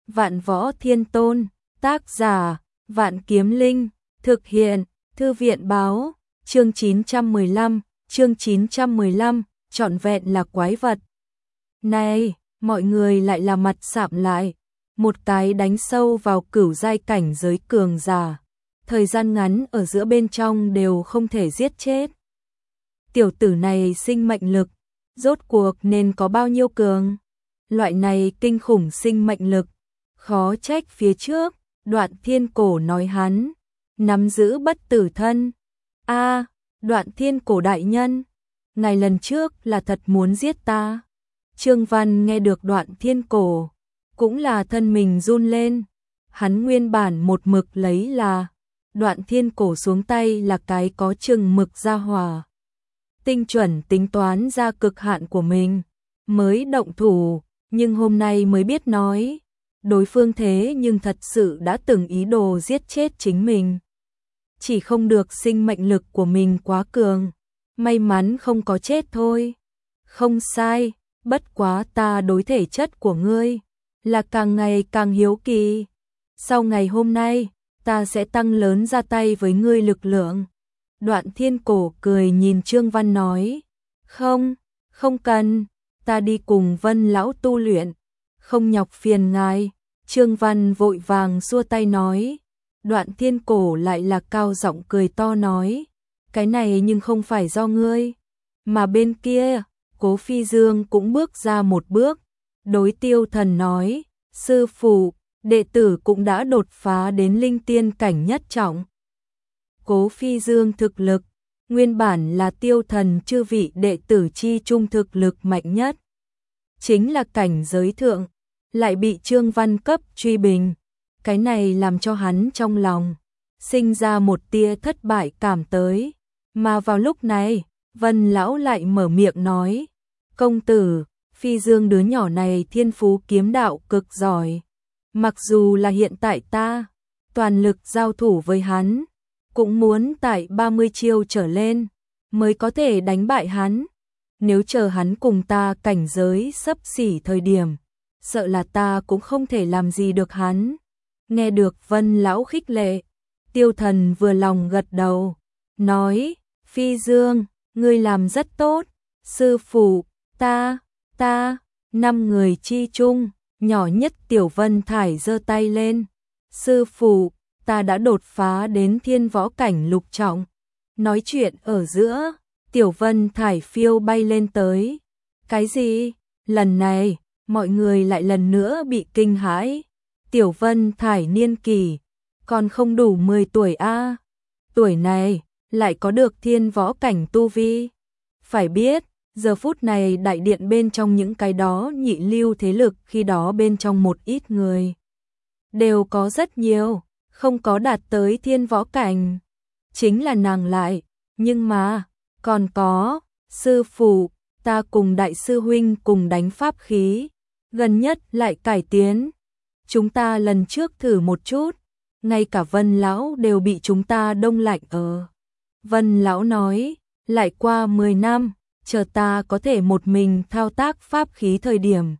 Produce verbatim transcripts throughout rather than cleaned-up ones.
Vạn Võ Thiên Tôn, tác giả, Vạn Kiếm Linh, thực hiện, Thư viện báo, chương chín trăm mười lăm, chương chín trăm mười lăm, trọn vẹn là quái vật. Này, mọi người lại là mặt sạm lại, một cái đánh sâu vào cửu giai cảnh giới cường giả, thời gian ngắn ở giữa bên trong đều không thể giết chết. Tiểu tử này sinh mệnh lực, rốt cuộc nên có bao nhiêu cường? Loại này kinh khủng sinh mệnh lực, khó trách phía trước, Đoạn Thiên Cổ nói hắn nắm giữ bất tử thân. A, à, Đoạn Thiên Cổ đại nhân, ngài lần trước là thật muốn giết ta. Trương Văn nghe được Đoạn Thiên Cổ, cũng là thân mình run lên. Hắn nguyên bản một mực lấy là Đoạn Thiên Cổ xuống tay là cái có chừng mực ra hòa, tinh chuẩn tính toán ra cực hạn của mình mới động thủ, nhưng hôm nay mới biết nói đối phương thế nhưng thật sự đã từng ý đồ giết chết chính mình. Chỉ không được sinh mệnh lực của mình quá cường, may mắn không có chết thôi. Không sai, bất quá ta đối thể chất của ngươi là càng ngày càng hiếu kỳ. Sau ngày hôm nay, ta sẽ tăng lớn ra tay với ngươi lực lượng. Đoạn Thiên Cổ cười nhìn Trương Văn nói, không, không cần, ta đi cùng Vân lão tu luyện, không nhọc phiền ngài. Trương Văn vội vàng xua tay nói. Đoạn Thiên Cổ lại là cao giọng cười to nói, cái này nhưng không phải do ngươi. Mà bên kia, Cố Phi Dương cũng bước ra một bước, đối Tiêu Thần nói, sư phụ, đệ tử cũng đã đột phá đến linh tiên cảnh nhất trọng. Cố Phi Dương thực lực, nguyên bản là Tiêu Thần chư vị đệ tử chi trung thực lực mạnh nhất, chính là cảnh giới thượng, lại bị Trương Văn cấp truy bình. Cái này làm cho hắn trong lòng sinh ra một tia thất bại cảm tới. Mà vào lúc này, Vân lão lại mở miệng nói, công tử, Phi Dương đứa nhỏ này thiên phú kiếm đạo cực giỏi. Mặc dù là hiện tại ta toàn lực giao thủ với hắn, cũng muốn tại ba mươi chiêu trở lên mới có thể đánh bại hắn. Nếu chờ hắn cùng ta cảnh giới xấp xỉ thời điểm, sợ là ta cũng không thể làm gì được hắn. Nghe được Vân lão khích lệ, Tiêu Thần vừa lòng gật đầu, nói, Phi Dương, ngươi làm rất tốt. Sư phụ, ta, ta, năm người chi chung, nhỏ nhất Tiểu Vân Thải giơ tay lên. Sư phụ, ta đã đột phá đến thiên võ cảnh lục trọng. Nói chuyện ở giữa, Tiểu Vân Thải phiêu bay lên tới. Cái gì? Lần này, mọi người lại lần nữa bị kinh hãi. Tiểu Vân Thải niên kỷ còn không đủ mười tuổi a, à. Tuổi này lại có được thiên võ cảnh tu vi. Phải biết, giờ phút này đại điện bên trong những cái đó nhị lưu thế lực khi đó bên trong một ít người đều có rất nhiều không có đạt tới thiên võ cảnh. Chính là nàng lại, nhưng mà còn có, sư phụ, ta cùng đại sư huynh cùng đánh pháp khí, gần nhất lại cải tiến. Chúng ta lần trước thử một chút, ngay cả Vân lão đều bị chúng ta đông lạnh ở. Vân lão nói, lại qua mười năm, chờ ta có thể một mình thao tác pháp khí thời điểm,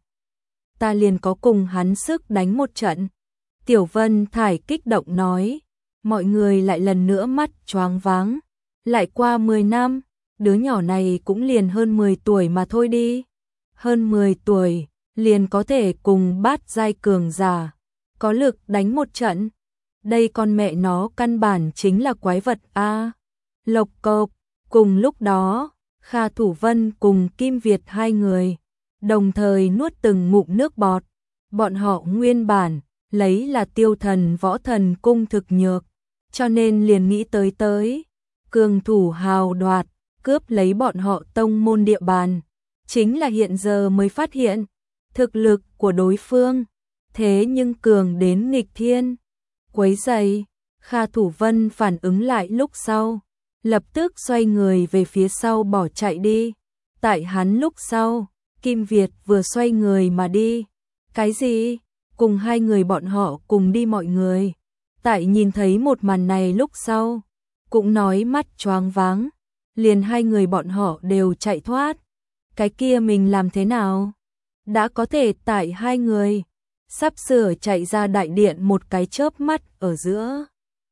ta liền có cùng hắn sức đánh một trận. Tiểu Vân Thải kích động nói, mọi người lại lần nữa mắt choáng váng. Lại qua mười năm, đứa nhỏ này cũng liền hơn mười tuổi mà thôi đi. Hơn mười tuổi, liền có thể cùng bát giai cường giả có lực đánh một trận. Đây con mẹ nó căn bản chính là quái vật a. À. Lộc cộc, cùng lúc đó, Kha Thủ Vân cùng Kim Việt hai người đồng thời nuốt từng ngụm nước bọt. Bọn họ nguyên bản lấy là Tiêu Thần võ thần cung thực nhược, cho nên liền nghĩ tới tới cường thủ hào đoạt, cướp lấy bọn họ tông môn địa bàn. Chính là hiện giờ mới phát hiện thực lực của đối phương thế nhưng cường đến nghịch thiên. Quấy rầy, Kha Thủ Vân phản ứng lại lúc sau, lập tức xoay người về phía sau bỏ chạy đi. Tại hắn lúc sau, Kim Việt vừa xoay người mà đi. Cái gì? Cùng hai người bọn họ cùng đi mọi người. Tại nhìn thấy một màn này lúc sau, cũng nói mắt choáng váng, liền hai người bọn họ đều chạy thoát. Cái kia mình làm thế nào? Đã có thể tại hai người sắp sửa chạy ra đại điện một cái chớp mắt ở giữa.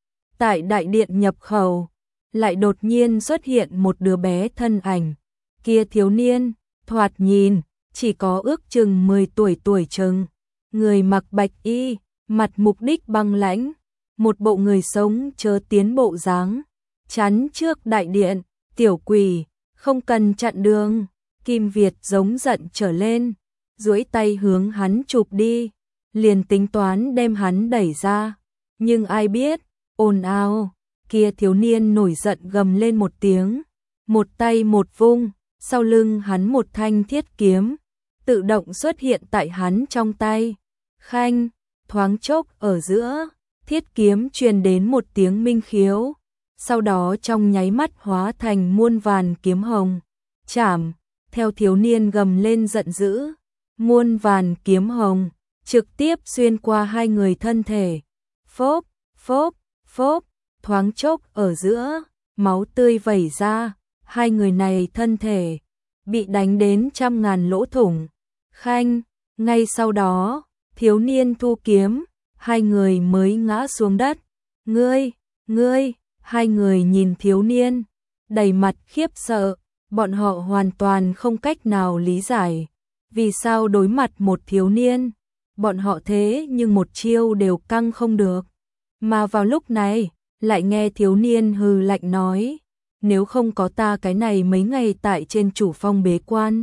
Tại đại điện nhập khẩu, lại đột nhiên xuất hiện một đứa bé thân ảnh. Kia thiếu niên, thoạt nhìn, chỉ có ước chừng mười tuổi tuổi chừng. Người mặc bạch y, mặt mục đích băng lãnh, một bộ người sống chớ tiến bộ dáng. Chắn trước đại điện, tiểu quỷ, không cần chặn đường. Kim Việt giống giận trở lên, duỗi tay hướng hắn chụp đi, liền tính toán đem hắn đẩy ra. Nhưng ai biết, ồn ào, kia thiếu niên nổi giận gầm lên một tiếng, một tay một vung, sau lưng hắn một thanh thiết kiếm, tự động xuất hiện tại hắn trong tay. Khanh, thoáng chốc ở giữa, thiết kiếm truyền đến một tiếng minh khiếu, sau đó trong nháy mắt hóa thành muôn vàn kiếm hồng. Chảm, theo thiếu niên gầm lên giận dữ, muôn vàn kiếm hồng, trực tiếp xuyên qua hai người thân thể. Phốp, phốp, phốp, thoáng chốc ở giữa, máu tươi vẩy ra, hai người này thân thể bị đánh đến trăm ngàn lỗ thủng. Khanh, ngay sau đó, thiếu niên thu kiếm, hai người mới ngã xuống đất. Ngươi, ngươi, hai người nhìn thiếu niên, đầy mặt khiếp sợ, bọn họ hoàn toàn không cách nào lý giải. Vì sao đối mặt một thiếu niên, bọn họ thế nhưng một chiêu đều căng không được. Mà vào lúc này, lại nghe thiếu niên hừ lạnh nói, nếu không có ta cái này mấy ngày tại trên chủ phong bế quan,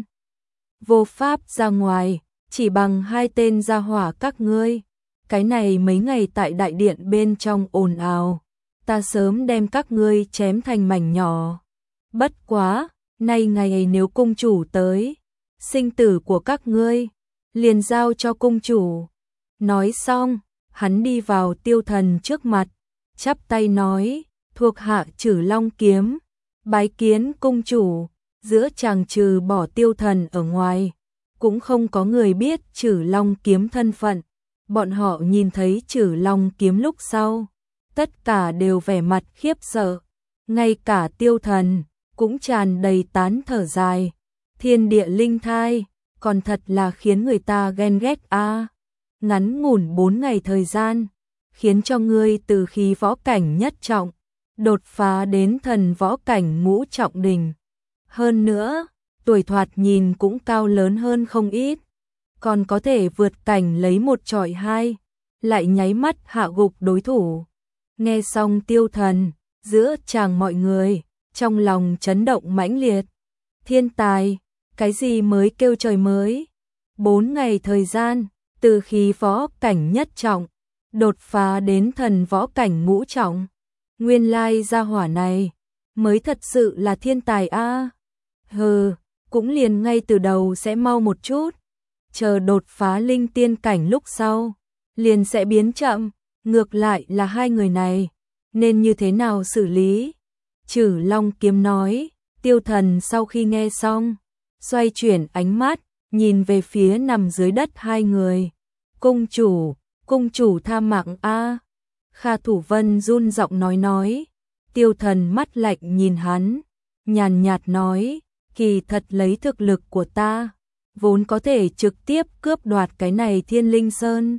vô pháp ra ngoài, chỉ bằng hai tên gia hỏa các ngươi, cái này mấy ngày tại đại điện bên trong ồn ào, ta sớm đem các ngươi chém thành mảnh nhỏ. Bất quá, nay ngày nếu cung chủ tới, sinh tử của các ngươi liền giao cho cung chủ. Nói xong, hắn đi vào Tiêu Thần trước mặt, chắp tay nói, thuộc hạ Trử Long Kiếm, bái kiến cung chủ. Giữa chàng trừ bỏ Tiêu Thần ở ngoài, cũng không có người biết Trử Long Kiếm thân phận. Bọn họ nhìn thấy Trử Long Kiếm lúc sau, tất cả đều vẻ mặt khiếp sợ, ngay cả Tiêu Thần cũng tràn đầy tán thở dài. Thiên địa linh thai, còn thật là khiến người ta ghen ghét a. À. Ngắn ngủn bốn ngày thời gian, khiến cho ngươi từ khí võ cảnh nhất trọng đột phá đến thần võ cảnh ngũ trọng đỉnh. Hơn nữa, tuổi thoạt nhìn cũng cao lớn hơn không ít, còn có thể vượt cảnh lấy một chọi hai, lại nháy mắt hạ gục đối thủ. Nghe xong Tiêu Thần, giữa chàng mọi người trong lòng chấn động mãnh liệt. Thiên tài, cái gì mới kêu trời mới? Bốn ngày thời gian, từ khí võ cảnh nhất trọng đột phá đến thần võ cảnh ngũ trọng. Nguyên lai gia hỏa này mới thật sự là thiên tài a. À. Hừ, cũng liền ngay từ đầu sẽ mau một chút, chờ đột phá linh tiên cảnh lúc sau, liền sẽ biến chậm. Ngược lại là hai người này, nên như thế nào xử lý? Trử Long Kiếm nói. Tiêu Thần sau khi nghe xong, xoay chuyển ánh mắt, nhìn về phía nằm dưới đất hai người. Cung chủ, cung chủ tha mạng a. Kha Thủ Vân run giọng nói nói. Tiêu Thần mắt lạnh nhìn hắn, nhàn nhạt nói, kỳ thật lấy thực lực của ta, vốn có thể trực tiếp cướp đoạt cái này Thiên Linh Sơn.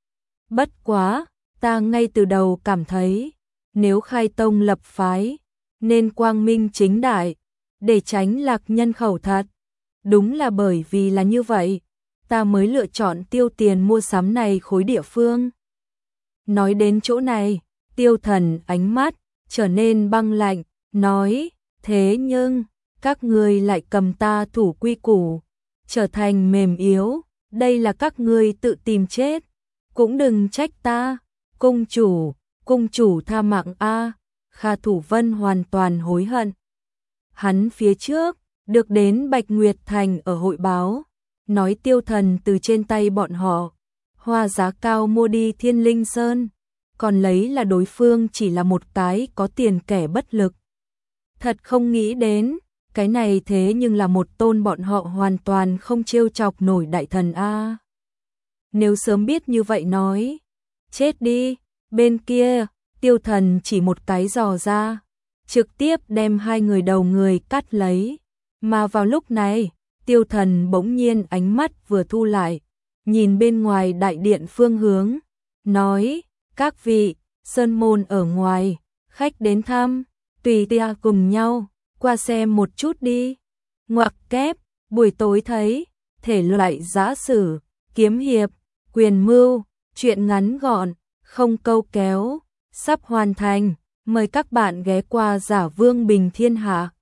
Bất quá, ta ngay từ đầu cảm thấy, nếu khai tông lập phái, nên quang minh chính đại, để tránh lạc nhân khẩu thật. Đúng là bởi vì là như vậy, ta mới lựa chọn tiêu tiền mua sắm này khối địa phương. Nói đến chỗ này, Tiêu Thần ánh mắt trở nên băng lạnh, nói, thế nhưng, các ngươi lại cầm ta thủ quy củ, trở thành mềm yếu, đây là các ngươi tự tìm chết, cũng đừng trách ta. Cung chủ, cung chủ tha mạng a. Kha Thủ Vân hoàn toàn hối hận. Hắn phía trước được đến Bạch Nguyệt Thành ở hội báo, nói Tiêu Thần từ trên tay bọn họ hoa giá cao mua đi Thiên Linh Sơn, còn lấy là đối phương chỉ là một cái có tiền kẻ bất lực. Thật không nghĩ đến, cái này thế nhưng là một tôn bọn họ hoàn toàn không trêu chọc nổi đại thần a. Nếu sớm biết như vậy nói, chết đi. Bên kia, Tiêu Thần chỉ một cái giò ra, trực tiếp đem hai người đầu người cắt lấy. Mà vào lúc này, Tiêu Thần bỗng nhiên ánh mắt vừa thu lại, nhìn bên ngoài đại điện phương hướng, nói, các vị, sơn môn ở ngoài, khách đến thăm, tùy tia cùng nhau, qua xem một chút đi. Ngoặc kép, buổi tối thấy, thể loại giã sử, kiếm hiệp, quyền mưu, truyện ngắn gọn, không câu kéo, sắp hoàn thành, mời các bạn ghé qua Giả Vương Bình Thiên Hạ.